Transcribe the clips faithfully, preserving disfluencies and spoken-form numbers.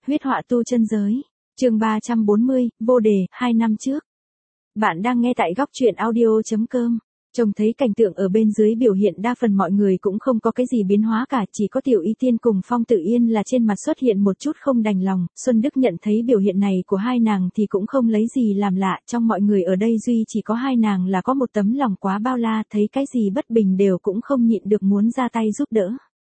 huyết họa tu chân giới. Chương ba trăm bốn mươi, vô đề, hai năm trước. Bạn đang nghe tại góc truyện audio chấm com. Trông thấy cảnh tượng ở bên dưới biểu hiện đa phần mọi người cũng không có cái gì biến hóa cả, chỉ có Tiểu Y Tiên cùng Phong Tử Yên là trên mặt xuất hiện một chút không đành lòng. Xuân Đức nhận thấy biểu hiện này của hai nàng thì cũng không lấy gì làm lạ, trong mọi người ở đây duy chỉ có hai nàng là có một tấm lòng quá bao la, thấy cái gì bất bình đều cũng không nhịn được muốn ra tay giúp đỡ.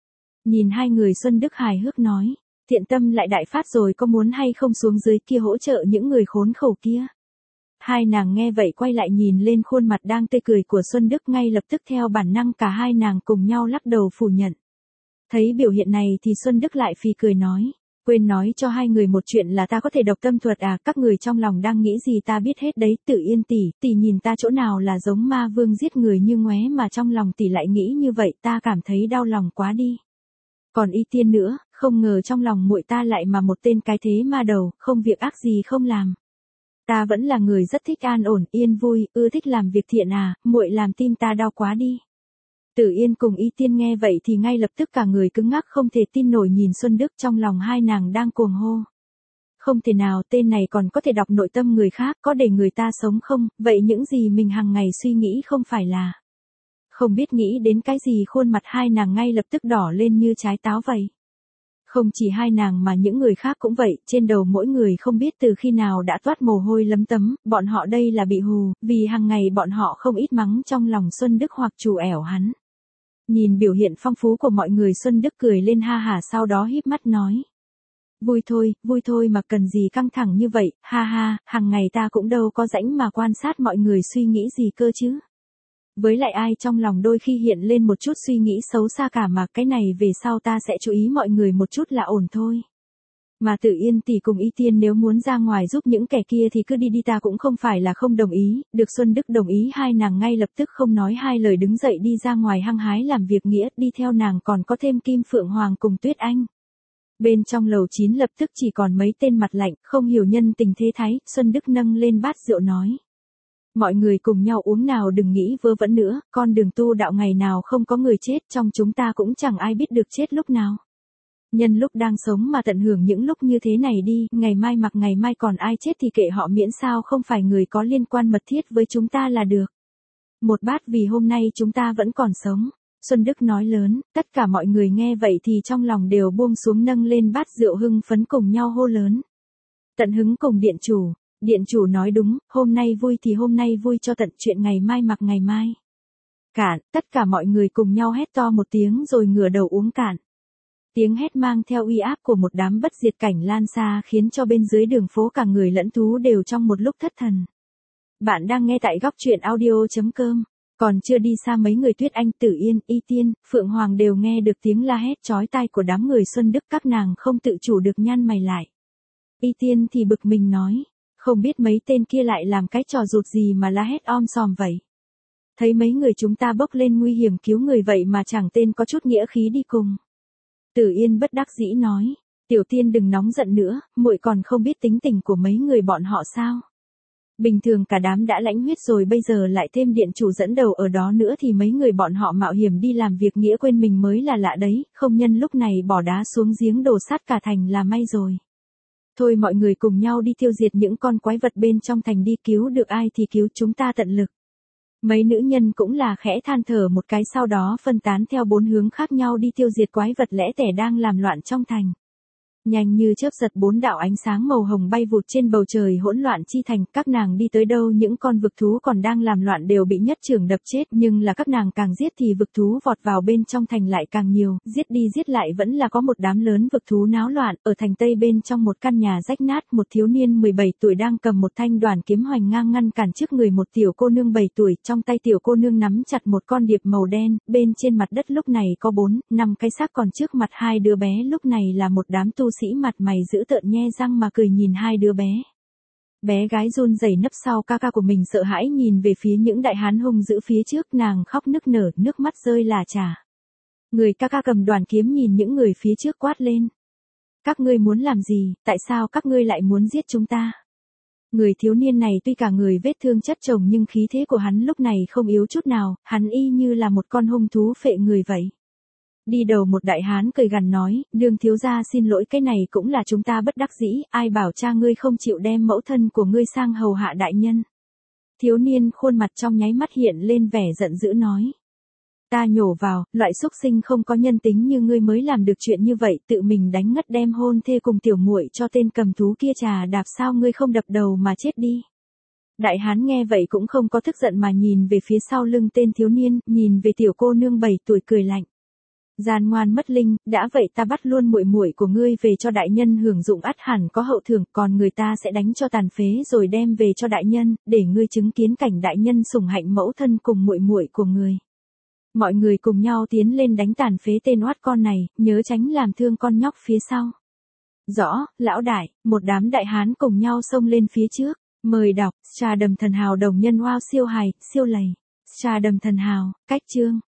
Nhìn hai người, Xuân Đức hài hước nói, thiện tâm lại đại phát rồi, có muốn hay không xuống dưới kia hỗ trợ những người khốn khổ kia. Hai nàng nghe vậy quay lại nhìn lên khuôn mặt đang tươi cười của Xuân Đức, ngay lập tức theo bản năng cả hai nàng cùng nhau lắc đầu phủ nhận. Thấy biểu hiện này thì Xuân Đức lại phì cười nói, quên nói cho hai người một chuyện là ta có thể độc tâm thuật à, các người trong lòng đang nghĩ gì ta biết hết đấy. Tử Yên tỷ, tỷ nhìn ta chỗ nào là giống ma vương giết người như ngoé mà trong lòng tỷ lại nghĩ như vậy, ta cảm thấy đau lòng quá đi. Còn Y Tiên nữa, không ngờ trong lòng muội ta lại mà một tên cái thế ma đầu, không việc ác gì không làm. Ta vẫn là người rất thích an ổn, yên vui, ưa thích làm việc thiện à, muội làm tim ta đau quá đi. Tử Yên cùng Y Tiên nghe vậy thì ngay lập tức cả người cứng ngắc không thể tin nổi nhìn Xuân Đức, trong lòng hai nàng đang cuồng hô. Không thể nào, tên này còn có thể đọc nội tâm người khác, có để người ta sống không, vậy những gì mình hàng ngày suy nghĩ không phải là... Không biết nghĩ đến cái gì, khuôn mặt hai nàng ngay lập tức đỏ lên như trái táo vậy. Không chỉ hai nàng mà những người khác cũng vậy, trên đầu mỗi người không biết từ khi nào đã toát mồ hôi lấm tấm, bọn họ đây là bị hù, vì hàng ngày bọn họ không ít mắng trong lòng Xuân Đức hoặc trù ẻo hắn. Nhìn biểu hiện phong phú của mọi người, Xuân Đức cười lên ha hả, sau đó híp mắt nói. Vui thôi, vui thôi mà cần gì căng thẳng như vậy, ha ha, hàng ngày ta cũng đâu có rảnh mà quan sát mọi người suy nghĩ gì cơ chứ. Với lại ai trong lòng đôi khi hiện lên một chút suy nghĩ xấu xa cả mà, cái này về sau ta sẽ chú ý mọi người một chút là ổn thôi. Mà Tử Yên tỷ cùng Y Tiên nếu muốn ra ngoài giúp những kẻ kia thì cứ đi đi, ta cũng không phải là không đồng ý. Được Xuân Đức đồng ý, hai nàng ngay lập tức không nói hai lời đứng dậy đi ra ngoài hăng hái làm việc nghĩa, đi theo nàng còn có thêm Kim Phượng Hoàng cùng Tuyết Anh. Bên trong lầu chín lập tức chỉ còn mấy tên mặt lạnh, không hiểu nhân tình thế thái. Xuân Đức nâng lên bát rượu nói. Mọi người cùng nhau uống nào, đừng nghĩ vớ vẩn nữa, con đường tu đạo ngày nào không có người chết, trong chúng ta cũng chẳng ai biết được chết lúc nào. Nhân lúc đang sống mà tận hưởng những lúc như thế này đi, ngày mai mặc ngày mai còn ai chết thì kệ họ, miễn sao không phải người có liên quan mật thiết với chúng ta là được. Một bát vì hôm nay chúng ta vẫn còn sống. Xuân Đức nói lớn, tất cả mọi người nghe vậy thì trong lòng đều buông xuống, nâng lên bát rượu hưng phấn cùng nhau hô lớn. Tận hứng cùng điện chủ. Điện chủ nói đúng, hôm nay vui thì hôm nay vui cho tận, chuyện ngày mai mặc ngày mai. Cạn, tất cả mọi người cùng nhau hét to một tiếng rồi ngửa đầu uống cạn. Tiếng hét mang theo uy áp của một đám bất diệt cảnh lan xa khiến cho bên dưới đường phố cả người lẫn thú đều trong một lúc thất thần. Bạn đang nghe tại góc truyện audio chấm com. Còn chưa đi xa mấy người Tuyết Anh, Tử Yên, Y Tiên, Phượng Hoàng đều nghe được tiếng la hét chói tai của đám người Xuân Đức, các nàng không tự chủ được nhăn mày lại. Y Tiên thì bực mình nói. Không biết mấy tên kia lại làm cái trò rụt gì mà la hét om sòm vậy. Thấy mấy người chúng ta bốc lên nguy hiểm cứu người vậy mà chẳng tên có chút nghĩa khí đi cùng. Tử Yên bất đắc dĩ nói, Tiểu Tiên đừng nóng giận nữa, muội còn không biết tính tình của mấy người bọn họ sao. Bình thường cả đám đã lãnh huyết rồi, bây giờ lại thêm điện chủ dẫn đầu ở đó nữa thì mấy người bọn họ mạo hiểm đi làm việc nghĩa quên mình mới là lạ đấy, không nhân lúc này bỏ đá xuống giếng đổ sát cả thành là may rồi. Thôi mọi người cùng nhau đi tiêu diệt những con quái vật bên trong thành đi, cứu được ai thì cứu, chúng ta tận lực. Mấy nữ nhân cũng là khẽ than thở một cái, sau đó phân tán theo bốn hướng khác nhau đi tiêu diệt quái vật lẻ tẻ đang làm loạn trong thành. Nhanh như chớp giật, bốn đạo ánh sáng màu hồng bay vụt trên bầu trời hỗn loạn chi thành, các nàng đi tới đâu những con vực thú còn đang làm loạn đều bị nhất chưởng đập chết, nhưng là các nàng càng giết thì vực thú vọt vào bên trong thành lại càng nhiều, giết đi giết lại vẫn là có một đám lớn vực thú náo loạn. Ở thành Tây bên trong một căn nhà rách nát, một thiếu niên mười bảy tuổi đang cầm một thanh đoàn kiếm hoành ngang ngăn cản trước người một tiểu cô nương bảy tuổi, trong tay tiểu cô nương nắm chặt một con điệp màu đen, bên trên mặt đất lúc này có bốn, năm cái xác, còn trước mặt hai đứa bé lúc này là một đám tu sĩ mặt mày dữ tợn nhe răng mà cười nhìn hai đứa bé. Bé gái run rẩy nấp sau ca ca của mình, sợ hãi nhìn về phía những đại hán hung dữ phía trước, nàng khóc nức nở, nước mắt rơi lả chả. Người ca ca cầm đoàn kiếm nhìn những người phía trước quát lên. Các ngươi muốn làm gì, tại sao các ngươi lại muốn giết chúng ta? Người thiếu niên này tuy cả người vết thương chất chồng nhưng khí thế của hắn lúc này không yếu chút nào, hắn y như là một con hung thú phệ người vậy. Đi đầu một đại hán cười gằn nói, đương thiếu gia xin lỗi, cái này cũng là chúng ta bất đắc dĩ, ai bảo cha ngươi không chịu đem mẫu thân của ngươi sang hầu hạ đại nhân. Thiếu niên khuôn mặt trong nháy mắt hiện lên vẻ giận dữ nói. Ta nhổ vào, loại xúc sinh không có nhân tính như ngươi mới làm được chuyện như vậy, tự mình đánh ngất đem hôn thê cùng tiểu muội cho tên cầm thú kia trà đạp, sao ngươi không đập đầu mà chết đi. Đại hán nghe vậy cũng không có tức giận mà nhìn về phía sau lưng tên thiếu niên, nhìn về tiểu cô nương bảy tuổi cười lạnh. Gian ngoan mất linh, đã vậy ta bắt luôn muội muội của ngươi về cho đại nhân hưởng dụng, ắt hẳn có hậu thưởng, còn người ta sẽ đánh cho tàn phế rồi đem về cho đại nhân, để ngươi chứng kiến cảnh đại nhân sủng hạnh mẫu thân cùng muội muội của người. Mọi người cùng nhau tiến lên đánh tàn phế tên oát con này, nhớ tránh làm thương con nhóc phía sau. Rõ, lão đại, một đám đại hán cùng nhau xông lên phía trước, mời đọc, trà đầm thần hào đồng nhân wow siêu hài, siêu lầy, trà đầm thần hào, cách chương.